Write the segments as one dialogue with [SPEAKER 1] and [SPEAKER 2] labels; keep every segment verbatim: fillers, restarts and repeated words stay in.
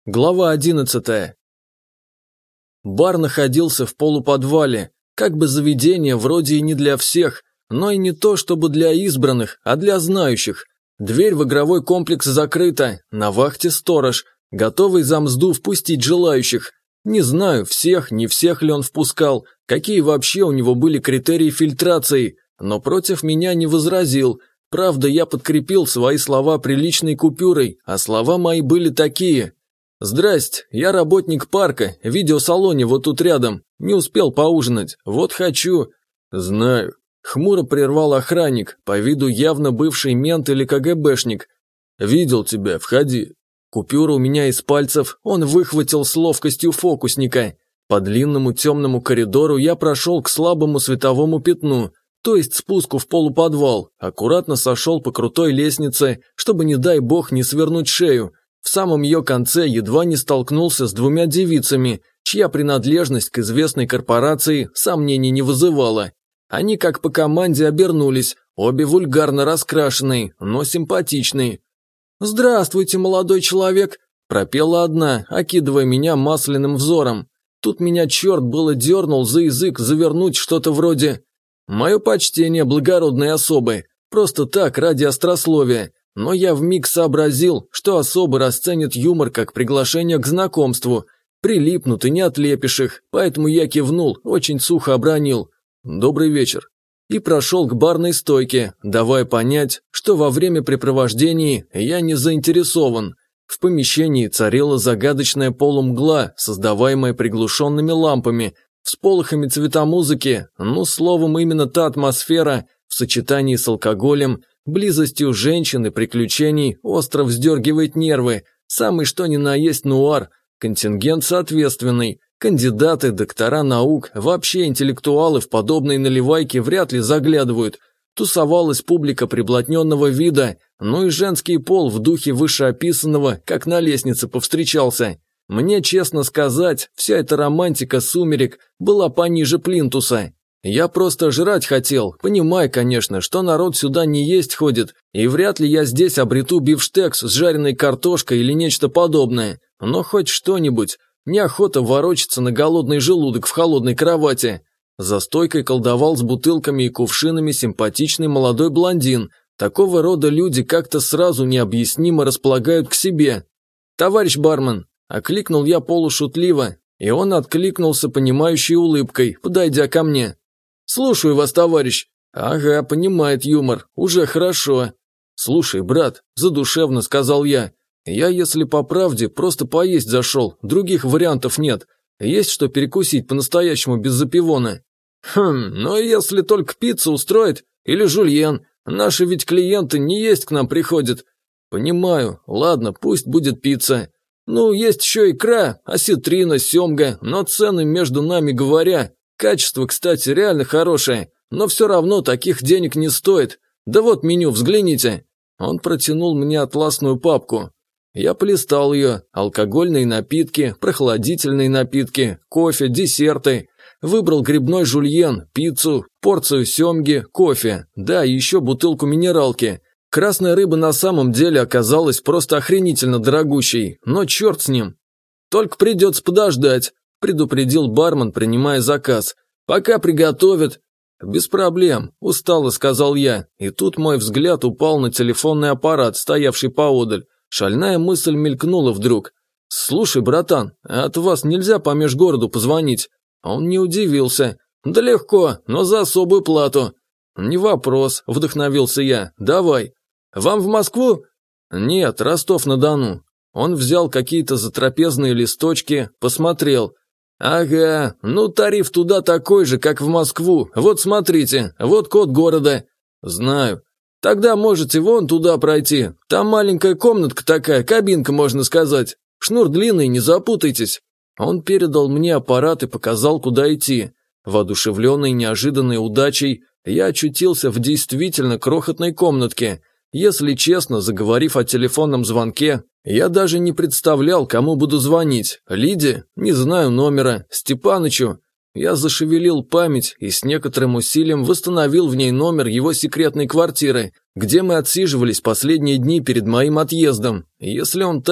[SPEAKER 1] Глава одиннадцатая. Бар находился в полуподвале, как бы заведение вроде и не для всех, но и не то чтобы для избранных, а для знающих. Дверь в игровой комплекс закрыта, на вахте сторож, готовый за мзду впустить желающих. Не знаю, всех, не всех ли он впускал, какие вообще у него были критерии фильтрации, но против меня не возразил. Правда, я подкрепил свои слова приличной купюрой, а слова мои были такие: «Здрасте, я работник парка, в видеосалоне вот тут рядом, не успел поужинать, вот хочу». «Знаю», – хмуро прервал охранник, по виду явно бывший мент или КГБшник. «Видел тебя, входи». Купюру у меня из пальцев он выхватил с ловкостью фокусника. По длинному темному коридору я прошел к слабому световому пятну, то есть спуску в полуподвал, аккуратно сошел по крутой лестнице, чтобы, не дай бог, не свернуть шею. В самом ее конце едва не столкнулся с двумя девицами, чья принадлежность к известной корпорации сомнений не вызывала. Они как по команде обернулись, обе вульгарно раскрашенные, но симпатичные. «Здравствуйте, молодой человек», – пропела одна, окидывая меня масляным взором. Тут меня черт было дернул за язык завернуть что-то вроде: «Мое почтение, благородные особы, просто так, ради острословия». Но я вмиг сообразил, что особо расценят юмор как приглашение к знакомству. Прилипнут и не отлепишь их, поэтому я кивнул, очень сухо обронил: «Добрый вечер». И прошел к барной стойке, давая понять, что во времяпрепровождении я не заинтересован. В помещении царила загадочная полумгла, создаваемая приглушенными лампами, всполохами цветомузыки, ну, словом, именно та атмосфера в сочетании с алкоголем, близостью женщин и приключений остро вздергивает нервы, самый что ни на есть нуар, контингент соответственный, кандидаты, доктора наук, вообще интеллектуалы в подобные наливайки вряд ли заглядывают. Тусовалась публика приблотненного вида, ну и женский пол в духе вышеописанного, как на лестнице повстречался. Мне, честно сказать, вся эта романтика сумерек была пониже плинтуса. Я просто жрать хотел, понимая, конечно, что народ сюда не есть ходит, и вряд ли я здесь обрету бифштекс с жареной картошкой или нечто подобное, но хоть что-нибудь, неохота ворочаться на голодный желудок в холодной кровати. За стойкой колдовал с бутылками и кувшинами симпатичный молодой блондин, такого рода люди как-то сразу необъяснимо располагают к себе. «Товарищ бармен», – окликнул я полушутливо, и он откликнулся понимающей улыбкой, подойдя ко мне. «Слушаю вас, товарищ». «Ага, понимает юмор, уже хорошо». «Слушай, брат», – задушевно сказал я, – «я, если по правде, просто поесть зашел, других вариантов нет. Есть что перекусить по-настоящему без запивона». «Хм, ну если только пиццу устроит, или жульен, наши ведь клиенты не есть к нам приходят». «Понимаю, ладно, пусть будет пицца. Ну, есть еще икра, осетрина, семга, но цены, между нами говоря, качество, кстати, реально хорошее, но все равно таких денег не стоит. Да вот меню, взгляните». Он протянул мне атласную папку. Я полистал ее: алкогольные напитки, прохладительные напитки, кофе, десерты. Выбрал грибной жульен, пиццу, порцию семги, кофе, да, и еще бутылку минералки. Красная рыба на самом деле оказалась просто охренительно дорогущей, но черт с ним. «Только придется подождать», – предупредил бармен, принимая заказ. «Пока приготовят». «Без проблем», – устало сказал я, и тут мой взгляд упал на телефонный аппарат, стоявший поодаль. Шальная мысль мелькнула вдруг. «Слушай, братан, а от вас нельзя по межгороду позвонить?» Он не удивился. «Да легко, но за особую плату». «Не вопрос», – вдохновился я. «Давай». «Вам в Москву?» «Нет, Ростов-на-Дону». Он взял какие-то затрапезные листочки, посмотрел. «Ага, ну тариф туда такой же, как в Москву. Вот смотрите, вот код города». «Знаю». «Тогда можете вон туда пройти. Там маленькая комнатка такая, кабинка, можно сказать. Шнур длинный, не запутайтесь». Он передал мне аппарат и показал, куда идти. Воодушевленный неожиданной удачей, я очутился в действительно крохотной комнатке. Если честно, заговорив о телефонном звонке, я даже не представлял, кому буду звонить. Лиде? Не знаю номера. Степанычу? Я зашевелил память и с некоторым усилием восстановил в ней номер его секретной квартиры, где мы отсиживались последние дни перед моим отъездом. Если он там,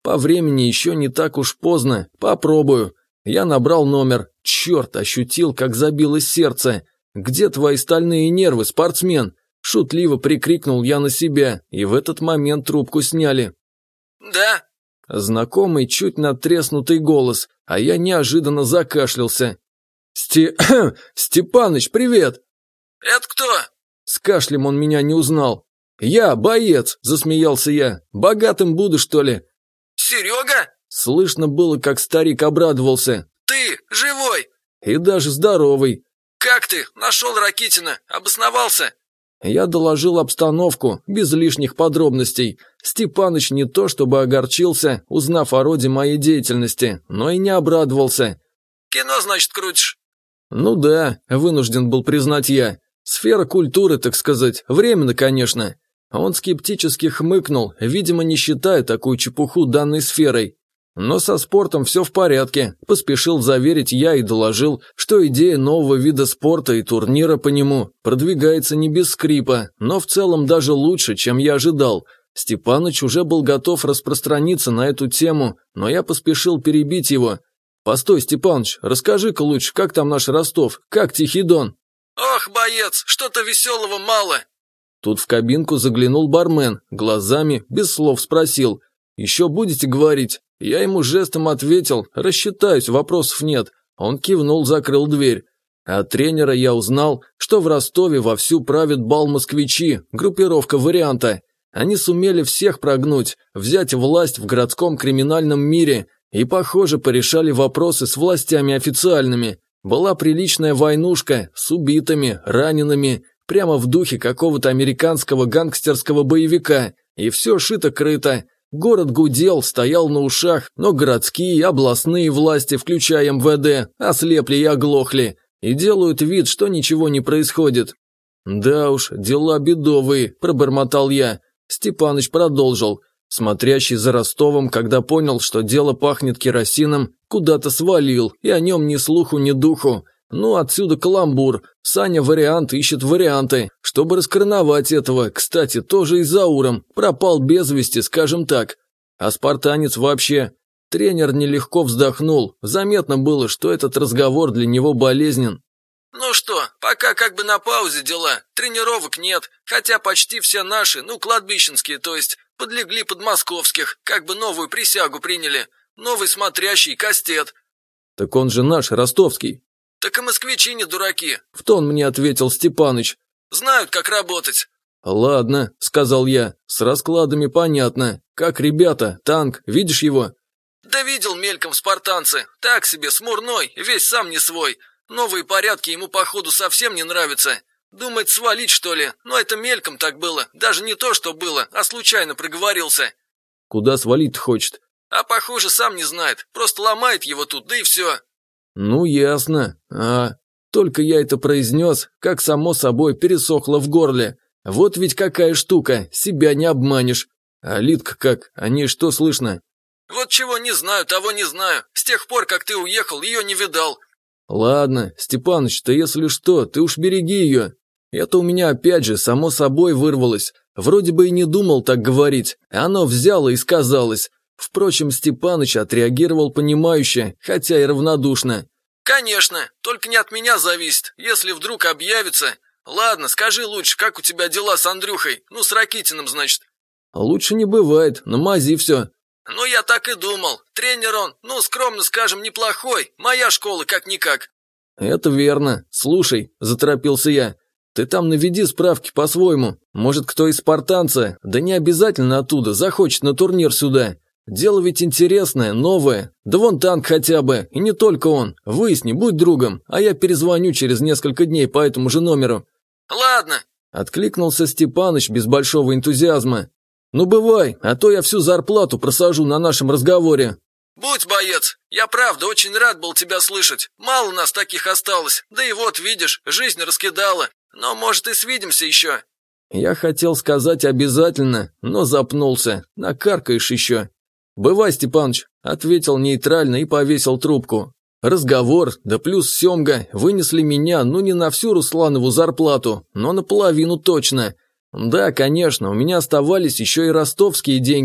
[SPEAKER 1] По времени еще не так уж поздно, попробую. Я набрал номер. Черт, ощутил, как забилось сердце. «Где твои стальные нервы, спортсмен?» Шутливо прикрикнул я на себя, и в этот момент трубку сняли.
[SPEAKER 2] «Да?»
[SPEAKER 1] Знакомый, чуть надтреснутый голос, а я неожиданно закашлялся. «Сте... Степаныч, привет!»
[SPEAKER 2] «Это кто?»
[SPEAKER 1] С кашлем он меня не узнал. «Я, боец!» – засмеялся я. «Богатым буду, что ли?»
[SPEAKER 2] «Серега?»
[SPEAKER 1] Слышно было, как старик обрадовался.
[SPEAKER 2] «Ты живой?»
[SPEAKER 1] «И даже здоровый».
[SPEAKER 2] «Как ты? Нашел Ракитина? Обосновался?»
[SPEAKER 1] Я доложил обстановку, без лишних подробностей. Степаныч не то чтобы огорчился, узнав о роде моей деятельности, но и не обрадовался.
[SPEAKER 2] «Кино, значит, крутишь?»
[SPEAKER 1] «Ну да», – вынужден был признать я. «Сфера культуры, так сказать. Временно, конечно». Он скептически хмыкнул, видимо, не считая такую чепуху данной сферой. Но со спортом все в порядке, поспешил заверить я и доложил, что идея нового вида спорта и турнира по нему продвигается не без скрипа, но в целом даже лучше, чем я ожидал. Степаныч уже был готов распространиться на эту тему, но я поспешил перебить его. «Постой, Степаныч, расскажи-ка лучше, как там наш Ростов, как Тихий Дон?»
[SPEAKER 2] «Ох, боец, что-то веселого мало!»
[SPEAKER 1] Тут в кабинку заглянул бармен, глазами, без слов спросил: «Еще будете говорить?» Я ему жестом ответил: «Рассчитаюсь, вопросов нет». Он кивнул, закрыл дверь. От тренера я узнал, что в Ростове вовсю правит бал москвичи, группировка «Варианта». Они сумели всех прогнуть, взять власть в городском криминальном мире и, похоже, порешали вопросы с властями официальными. Была приличная войнушка с убитыми, ранеными, прямо в духе какого-то американского гангстерского боевика, и все шито-крыто. Город гудел, стоял на ушах, но городские и областные власти, включая эм вэ дэ, ослепли и оглохли, и делают вид, что ничего не происходит. «Да уж, дела бедовые», – пробормотал я. Степаныч продолжил. Смотрящий за Ростовом, когда понял, что дело пахнет керосином, куда-то свалил, и о нем ни слуху, ни духу. Ну, отсюда каламбур. Саня вариант ищет варианты, чтобы раскороновать этого, кстати, тоже и Зауром, пропал без вести, скажем так. А спартанец вообще... Тренер нелегко вздохнул, заметно было, что этот разговор для него болезнен.
[SPEAKER 2] «Ну что, пока как бы на паузе дела, тренировок нет, хотя почти все наши, ну, кладбищенские, то есть, подлегли под московских, как бы новую присягу приняли, новый смотрящий, Кастет».
[SPEAKER 1] «Так он же наш, ростовский».
[SPEAKER 2] «Так и москвичи не дураки»,
[SPEAKER 1] – в тон мне ответил Степаныч.
[SPEAKER 2] «Знают, как работать».
[SPEAKER 1] «Ладно», – сказал я, – «с раскладами понятно. Как ребята, танк, видишь его?»
[SPEAKER 2] «Да видел мельком спартанцы, так себе, смурной, весь сам не свой. Новые порядки ему, походу, совсем не нравятся. Думает свалить, что ли, но это мельком так было, даже не то, что было, а случайно проговорился».
[SPEAKER 1] «Куда свалить хочет?»
[SPEAKER 2] «А похоже, сам не знает, просто ломает его тут, да и все».
[SPEAKER 1] «Ну, ясно. А, только я это произнес, как само собой пересохло в горле. Вот ведь какая штука, себя не обманешь. А Литка как, о ней что слышно?»
[SPEAKER 2] «Вот чего не знаю, того не знаю. С тех пор, как ты уехал, ее не видал».
[SPEAKER 1] «Ладно, Степаныч, ты если что, ты уж береги ее. Это у меня опять же само собой вырвалось. Вроде бы и не думал так говорить, а оно взяло и сказалось». Впрочем, Степаныч отреагировал понимающе, хотя и равнодушно.
[SPEAKER 2] «Конечно, только не от меня зависит, если вдруг объявится. Ладно, скажи лучше, как у тебя дела с Андрюхой, ну, с Ракитиным, значит».
[SPEAKER 1] «Лучше не бывает, на мази все».
[SPEAKER 2] «Ну, я так и думал. Тренер он, ну, скромно скажем, неплохой. Моя школа как-никак».
[SPEAKER 1] «Это верно. Слушай», – заторопился я, – «ты там наведи справки по-своему. Может, кто из спартанца, да не обязательно оттуда, захочет на турнир сюда. Дело ведь интересное, новое. Да вон танк хотя бы, и не только он. Выясни, будь другом, а я перезвоню через несколько дней по этому же номеру».
[SPEAKER 2] «Ладно», –
[SPEAKER 1] откликнулся Степаныч без большого энтузиазма. «Ну бывай, а то я всю зарплату просажу на нашем разговоре».
[SPEAKER 2] «Будь, боец, я правда очень рад был тебя слышать. Мало нас таких осталось, да и вот, видишь, жизнь раскидала. Но, может, и свидимся еще».
[SPEAKER 1] Я хотел сказать обязательно, но запнулся. Накаркаешь еще. «Бывай, Степаныч», – ответил нейтрально и повесил трубку. Разговор, да плюс семга, вынесли меня, ну не на всю Русланову зарплату, но наполовину точно. Да, конечно, у меня оставались еще и ростовские деньги.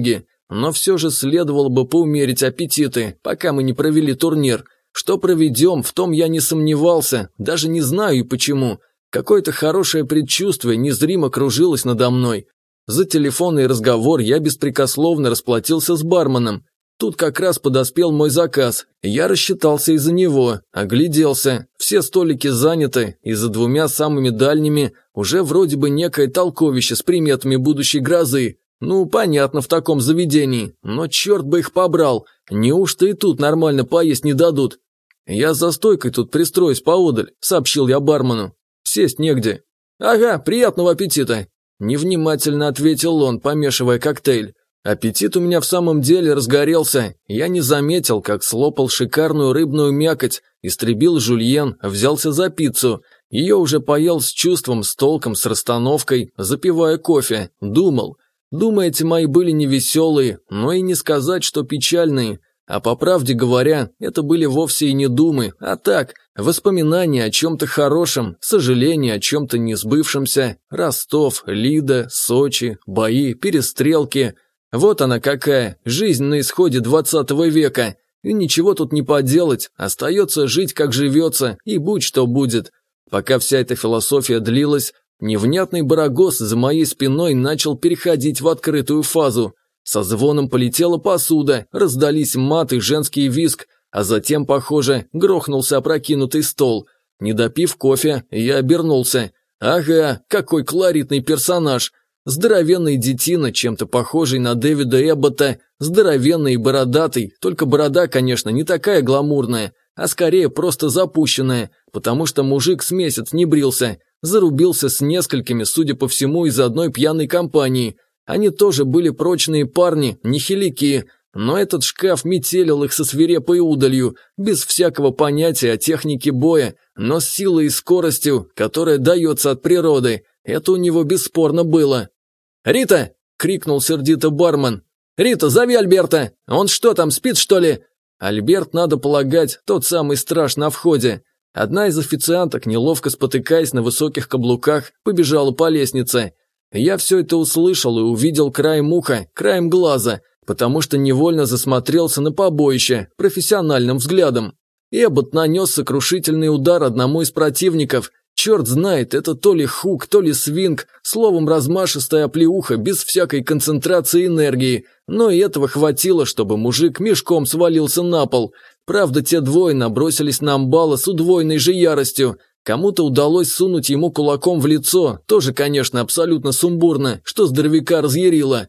[SPEAKER 1] Но все же следовало бы поумерить аппетиты, пока мы не провели турнир. Что проведем, в том я не сомневался, даже не знаю и почему. Какое-то хорошее предчувствие незримо кружилось надо мной. За телефонный разговор я беспрекословно расплатился с барменом. Тут как раз подоспел мой заказ, я рассчитался из-за него, огляделся. Все столики заняты, и за двумя самыми дальними уже вроде бы некое толковище с приметами будущей грозы. Ну, понятно, в таком заведении, но черт бы их побрал, неужто и тут нормально поесть не дадут? Я за стойкой тут пристроюсь поодаль, сообщил я бармену. Сесть негде. Ага, приятного аппетита. Невнимательно ответил он, помешивая коктейль. Аппетит у меня в самом деле разгорелся. Я не заметил, как слопал шикарную рыбную мякоть, истребил жульен, взялся за пиццу. Ее уже поел с чувством, с толком, с расстановкой, запивая кофе. Думал. Думы эти мои были невеселые, но и не сказать, что печальные. А по правде говоря, это были вовсе и не думы, а так, воспоминания о чем-то хорошем, сожаления о чем-то несбывшемся. Ростов, Лида, Сочи, бои, перестрелки. Вот она какая, жизнь на исходе двадцатого века. И ничего тут не поделать, остается жить как живется, и будь что будет. Пока вся эта философия длилась, невнятный барагос за моей спиной начал переходить в открытую фазу. Со звоном полетела посуда, раздались мат и женский визг, а затем, похоже, грохнулся опрокинутый стол. Не допив кофе, я обернулся. Ага, какой колоритный персонаж. Здоровенный детина, чем-то похожий на Дэвида Эббота, здоровенный и бородатый, только борода, конечно, не такая гламурная, а скорее просто запущенная, потому что мужик с месяц не брился, зарубился с несколькими, судя по всему, из одной пьяной компании. Они тоже были прочные парни, не хилики, но этот шкаф метелил их со свирепой удалью, без всякого понятия о технике боя, но с силой и скоростью, которая дается от природы. Это у него бесспорно было. «Рита!» – крикнул сердито бармен. «Рита, зови Альберта! Он что там, спит, что ли?» Альберт, надо полагать, тот самый страж на входе. Одна из официанток, неловко спотыкаясь на высоких каблуках, побежала по лестнице. Я все это услышал и увидел краем уха, краем глаза, потому что невольно засмотрелся на побоище профессиональным взглядом. Эббот нанес сокрушительный удар одному из противников. Черт знает, это то ли хук, то ли свинг, словом размашистая оплеуха без всякой концентрации энергии, но и этого хватило, чтобы мужик мешком свалился на пол. Правда, те двое набросились на амбала с удвоенной же яростью. Кому-то удалось сунуть ему кулаком в лицо, тоже, конечно, абсолютно сумбурно, что здоровяка разъярило.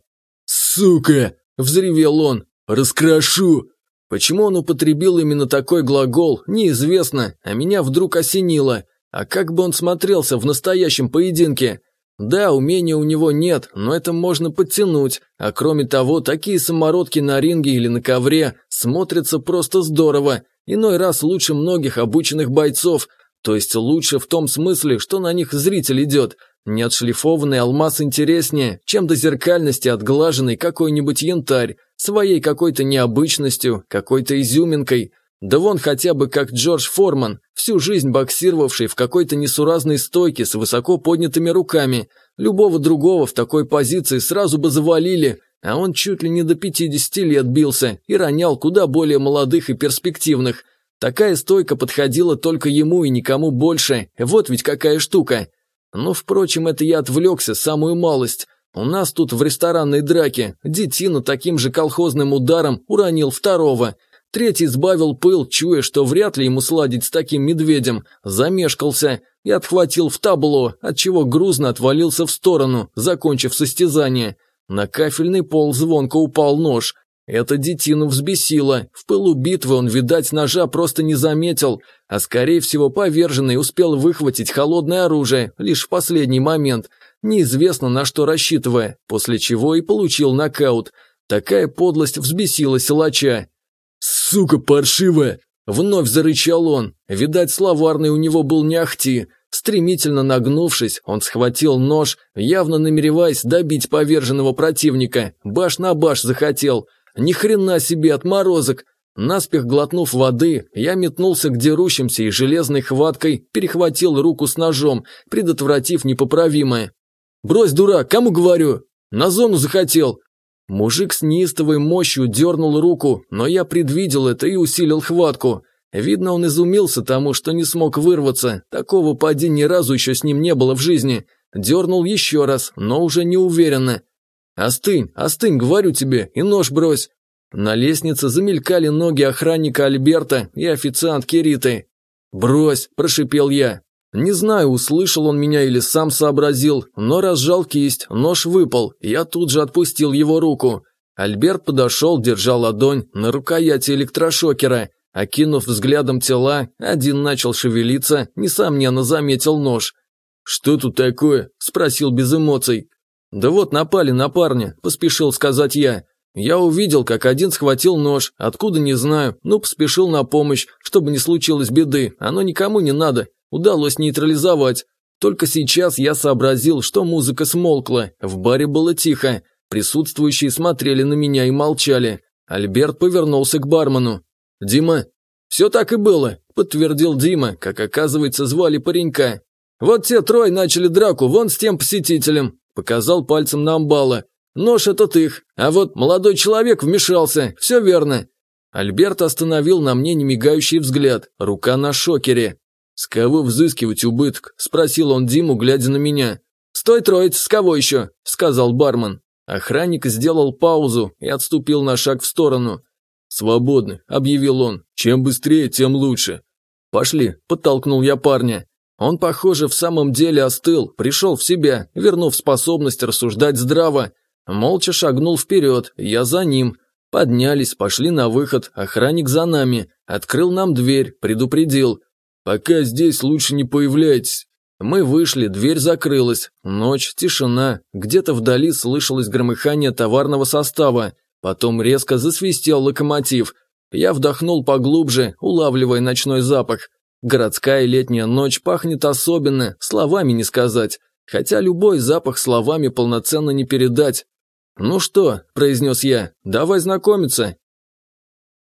[SPEAKER 1] «Сука!» – взревел он. «Раскрошу!» Почему он употребил именно такой глагол, неизвестно, а меня вдруг осенило. А как бы он смотрелся в настоящем поединке? Да, умения у него нет, но это можно подтянуть, а кроме того, такие самородки на ринге или на ковре смотрятся просто здорово, иной раз лучше многих обученных бойцов, то есть лучше в том смысле, что на них зритель идет. Неотшлифованный алмаз интереснее, чем до зеркальности отглаженный какой-нибудь янтарь, своей какой-то необычностью, какой-то изюминкой. Да вон хотя бы как Джордж Форман, всю жизнь боксировавший в какой-то несуразной стойке с высоко поднятыми руками. Любого другого в такой позиции сразу бы завалили, а он чуть ли не до пятидесяти лет бился и ронял куда более молодых и перспективных. Такая стойка подходила только ему и никому больше, вот ведь какая штука. Но, впрочем, это я отвлекся, самую малость. У нас тут в ресторанной драке детина таким же колхозным ударом уронил второго. Третий сбавил пыл, чуя, что вряд ли ему сладить с таким медведем, замешкался и отхватил в табло, отчего грузно отвалился в сторону, закончив состязание. На кафельный пол звонко упал нож. Это детину взбесило. В пылу битвы он, видать, ножа просто не заметил, а скорее всего поверженный успел выхватить холодное оружие лишь в последний момент, неизвестно на что рассчитывая, после чего и получил нокаут. Такая подлость взбесила силача. «Сука паршивая!» – вновь зарычал он. Видать, словарный у него был не ахти. Стремительно нагнувшись, он схватил нож, явно намереваясь добить поверженного противника. Баш на баш захотел. Ни хрена себе отморозок! Наспех глотнув воды, я метнулся к дерущимся и железной хваткой перехватил руку с ножом, предотвратив непоправимое. «Брось, дурак, кому говорю? На зону захотел!» Мужик с неистовой мощью дернул руку, но я предвидел это и усилил хватку. Видно, он изумился тому, что не смог вырваться, такого поди ни разу еще с ним не было в жизни. Дернул еще раз, но уже неуверенно. «Остынь, остынь, говорю тебе, и нож брось». На лестнице замелькали ноги охранника Альберта и официантки Риты. «Брось», – прошипел я. Не знаю, услышал он меня или сам сообразил, но разжал кисть, нож выпал, я тут же отпустил его руку. Альберт подошел, держа ладонь на рукояти электрошокера. Окинув взглядом тела, один начал шевелиться, несомненно заметил нож. «Что тут такое?» – спросил без эмоций. «Да вот напали на парня», – поспешил сказать я. Я увидел, как один схватил нож, откуда не знаю, но поспешил на помощь, чтобы не случилось беды, оно никому не надо, удалось нейтрализовать. Только сейчас я сообразил, что музыка смолкла, в баре было тихо, присутствующие смотрели на меня и молчали. Альберт повернулся к бармену. «Дима?» «Все так и было», – подтвердил Дима, как оказывается звали паренька. «Вот те трое начали драку, вон с тем посетителем», – показал пальцем на амбала. «Нож этот их, а вот молодой человек вмешался, все верно». Альберт остановил на мне немигающий взгляд, рука на шокере. «С кого взыскивать убыток?» – спросил он Диму, глядя на меня. «С той троицы, с кого еще?» – сказал бармен. Охранник сделал паузу и отступил на шаг в сторону. «Свободны», – объявил он, – «чем быстрее, тем лучше». «Пошли», – подтолкнул я парня. Он, похоже, в самом деле остыл, пришел в себя, вернув способность рассуждать здраво. Молча шагнул вперед, я за ним. Поднялись, пошли на выход, охранник за нами. Открыл нам дверь, предупредил. «Пока здесь лучше не появляйтесь». Мы вышли, дверь закрылась. Ночь, тишина, где-то вдали слышалось громыхание товарного состава. Потом резко засвистел локомотив. Я вдохнул поглубже, улавливая ночной запах. Городская летняя ночь пахнет особенно, словами не сказать. Хотя любой запах словами полноценно не передать. «Ну что», – произнес я, – «давай знакомиться».